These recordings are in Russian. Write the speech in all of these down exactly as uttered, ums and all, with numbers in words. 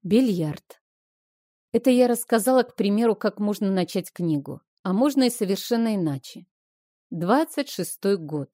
Бильярд. Это я рассказала, к примеру, как можно начать книгу. А можно и совершенно иначе. Двадцать шестой год.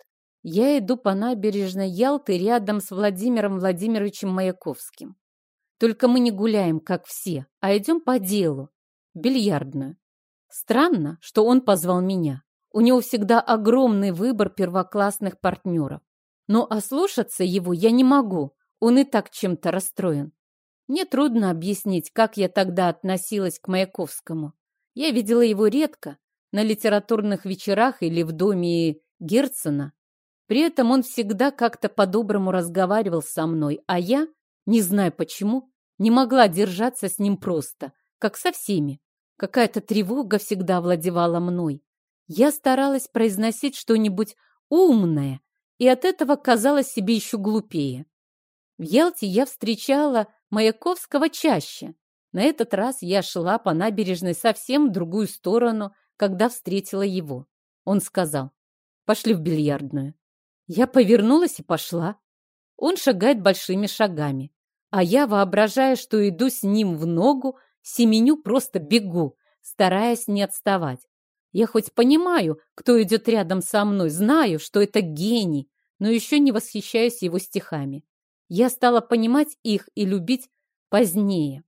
Я иду по набережной Ялты рядом с Владимиром Владимировичем Маяковским. Только мы не гуляем, как все, а идем по делу. В бильярдную. Странно, что он позвал меня. У него всегда огромный выбор первоклассных партнеров. Но ослушаться его я не могу. Он и так чем-то расстроен. Мне трудно объяснить, как я тогда относилась к Маяковскому. Я видела его редко, на литературных вечерах или в доме Герцена. При этом он всегда как-то по-доброму разговаривал со мной, а я, не знаю почему, не могла держаться с ним просто, как со всеми. Какая-то тревога всегда овладевала мной. Я старалась произносить что-нибудь умное, и от этого казалась себе еще глупее. В Ялте я встречала Маяковского чаще. На этот раз я шла по набережной совсем в другую сторону, когда встретила его. Он сказал: «Пошли в бильярдную». Я повернулась и пошла. Он шагает большими шагами, а я, воображая, что иду с ним в ногу, семеню, просто бегу, стараясь не отставать. Я хоть понимаю, кто идет рядом со мной, знаю, что это гений, но еще не восхищаюсь его стихами. Я стала понимать их и любить позднее.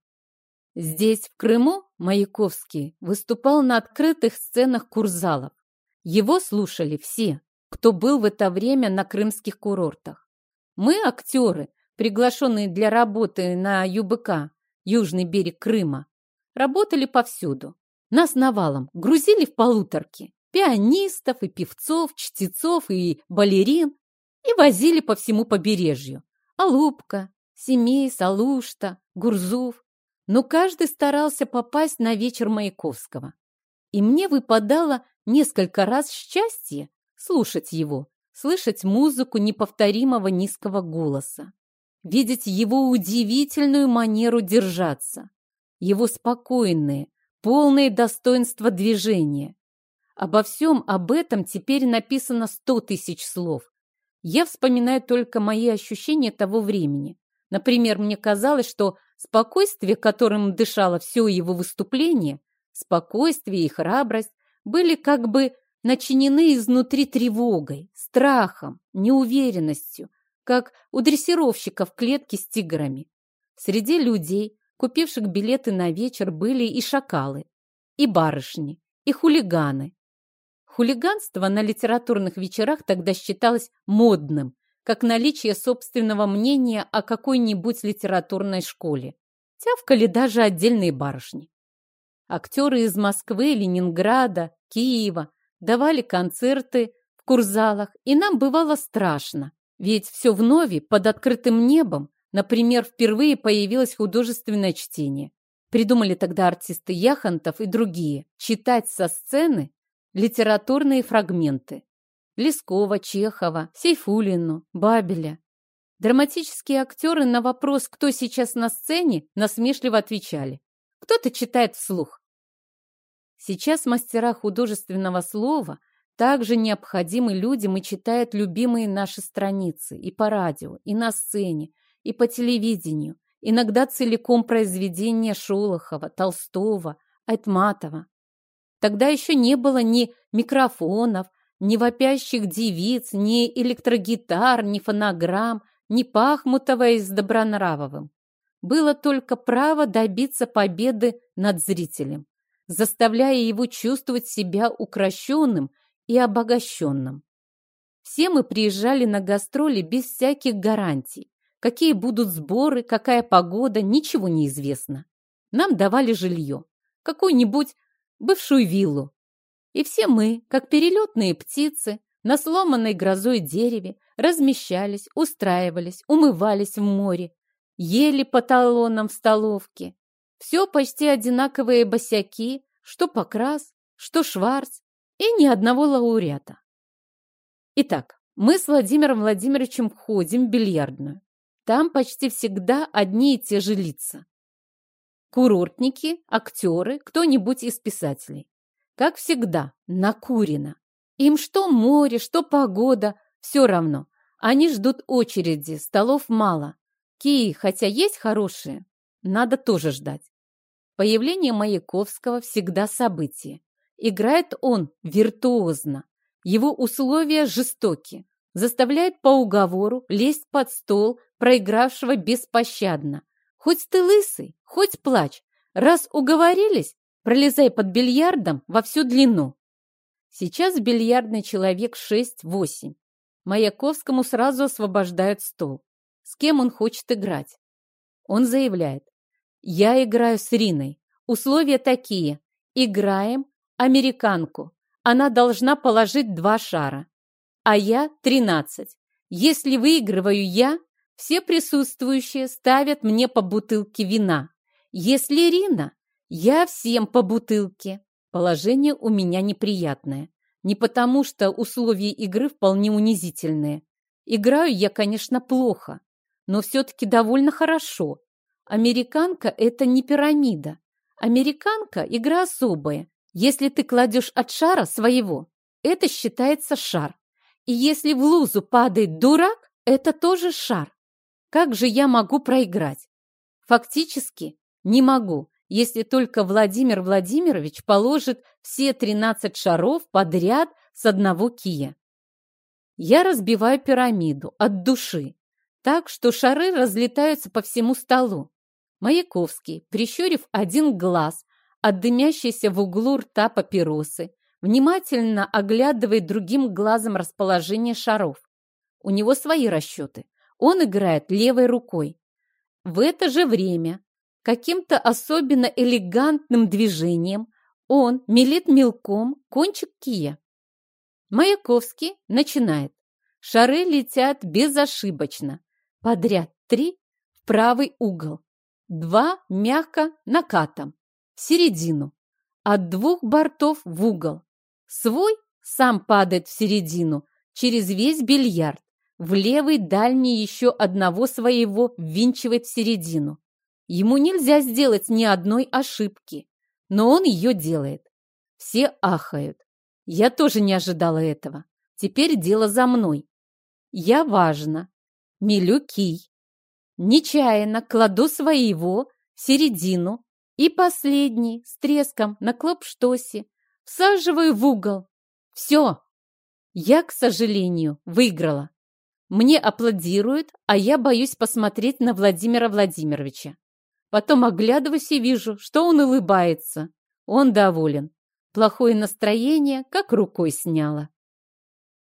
Здесь, в Крыму, Маяковский выступал на открытых сценах курзалов. Его слушали все, кто был в это время на крымских курортах. Мы, актеры, приглашенные для работы на ю бэ ка, южный берег Крыма, работали повсюду. Нас навалом грузили в полуторки, пианистов и певцов, чтецов и балерин, и возили по всему побережью. Алупка, Семей, Салушта, Гурзуф. Но каждый старался попасть на вечер Маяковского. И мне выпадало несколько раз счастье слушать его, слышать музыку неповторимого низкого голоса, видеть его удивительную манеру держаться, его спокойные, полные достоинства движения. Обо всем об этом теперь написано сто тысяч слов. Я вспоминаю только мои ощущения того времени. Например, мне казалось, что спокойствие, которым дышало все его выступление, спокойствие и храбрость были как бы начинены изнутри тревогой, страхом, неуверенностью, как у дрессировщиков клетки с тиграми. Среди людей, купивших билеты на вечер, были и шакалы, и барышни, и хулиганы. Хулиганство на литературных вечерах тогда считалось модным, как наличие собственного мнения о какой-нибудь литературной школе. Тявкали даже отдельные барышни. Актеры из Москвы, Ленинграда, Киева давали концерты в курзалах, и нам бывало страшно, ведь все вновь под открытым небом. Например, впервые появилось художественное чтение. Придумали тогда артисты Яхонтов и другие читать со сцены литературные фрагменты. Лескова, Чехова, Сейфуллину, Бабеля. Драматические актеры на вопрос, кто сейчас на сцене, насмешливо отвечали: кто-то читает вслух. Сейчас мастера художественного слова также необходимы людям и читают любимые наши страницы и по радио, и на сцене, и по телевидению, иногда целиком произведения Шолохова, Толстого, Айтматова. Тогда еще не было ни микрофонов, ни вопящих девиц, ни электрогитар, ни фонограмм, ни Пахмутова с Добронравовым. Было только право добиться победы над зрителем, заставляя его чувствовать себя укращенным и обогащенным. Все мы приезжали на гастроли без всяких гарантий. Какие будут сборы, какая погода, ничего не известно. Нам давали жилье, какую-нибудь бывшую виллу. И все мы, как перелетные птицы, на сломанной грозой дереве размещались, устраивались, умывались в море, ели по талонам в столовке. Все почти одинаковые босяки, что Покрас, что Шварц, и ни одного лауреата. Итак, мы с Владимиром Владимировичем ходим в бильярдную. Там почти всегда одни и те же лица. Курортники, актеры, кто-нибудь из писателей. Как всегда, накурено. Им что море, что погода, все равно. Они ждут очереди, столов мало. Кии, хотя есть хорошие, надо тоже ждать. Появление Маяковского всегда событие. Играет он виртуозно. Его условия жестоки. Заставляет по уговору лезть под стол проигравшего беспощадно. Хоть ты лысый, хоть плачь. Раз уговорились, пролезай под бильярдом во всю длину. Сейчас бильярдный человек шесть-восемь. Маяковскому сразу освобождают стол. С кем он хочет играть? Он заявляет: я играю с Риной. Условия такие. Играем американку. Она должна положить два шара. А я тринадцать. Если выигрываю я, все присутствующие ставят мне по бутылке вина. Если Рина, я всем по бутылке. Положение у меня неприятное. Не потому, что условия игры вполне унизительные. Играю я, конечно, плохо, но все-таки довольно хорошо. Американка – это не пирамида. Американка – игра особая. Если ты кладешь от шара своего, это считается шар. И если в лузу падает дурак, это тоже шар. Как же я могу проиграть? Фактически не могу, если только Владимир Владимирович положит все тринадцать шаров подряд с одного кия. Я разбиваю пирамиду от души, так что шары разлетаются по всему столу. Маяковский, прищурив один глаз от дымящейся в углу рта папиросы, внимательно оглядывает другим глазом расположение шаров. У него свои расчеты. Он играет левой рукой. В это же время каким-то особенно элегантным движением он мелит мелком кончик кия. Маяковский начинает. Шары летят безошибочно. Подряд три в правый угол. Два мягко накатом. В середину. От двух бортов в угол. Свой сам падает в середину через весь бильярд. В левый дальний еще одного своего ввинчивает в середину. Ему нельзя сделать ни одной ошибки, но он ее делает. Все ахают. Я тоже не ожидала этого. Теперь дело за мной. Я важно. Мелю кий. Нечаянно кладу своего в середину и последний с треском на клопштосе всаживаю в угол. Все. Я, к сожалению, выиграла. Мне аплодируют, а я боюсь посмотреть на Владимира Владимировича. Потом оглядываюсь и вижу, что он улыбается. Он доволен. Плохое настроение как рукой сняло.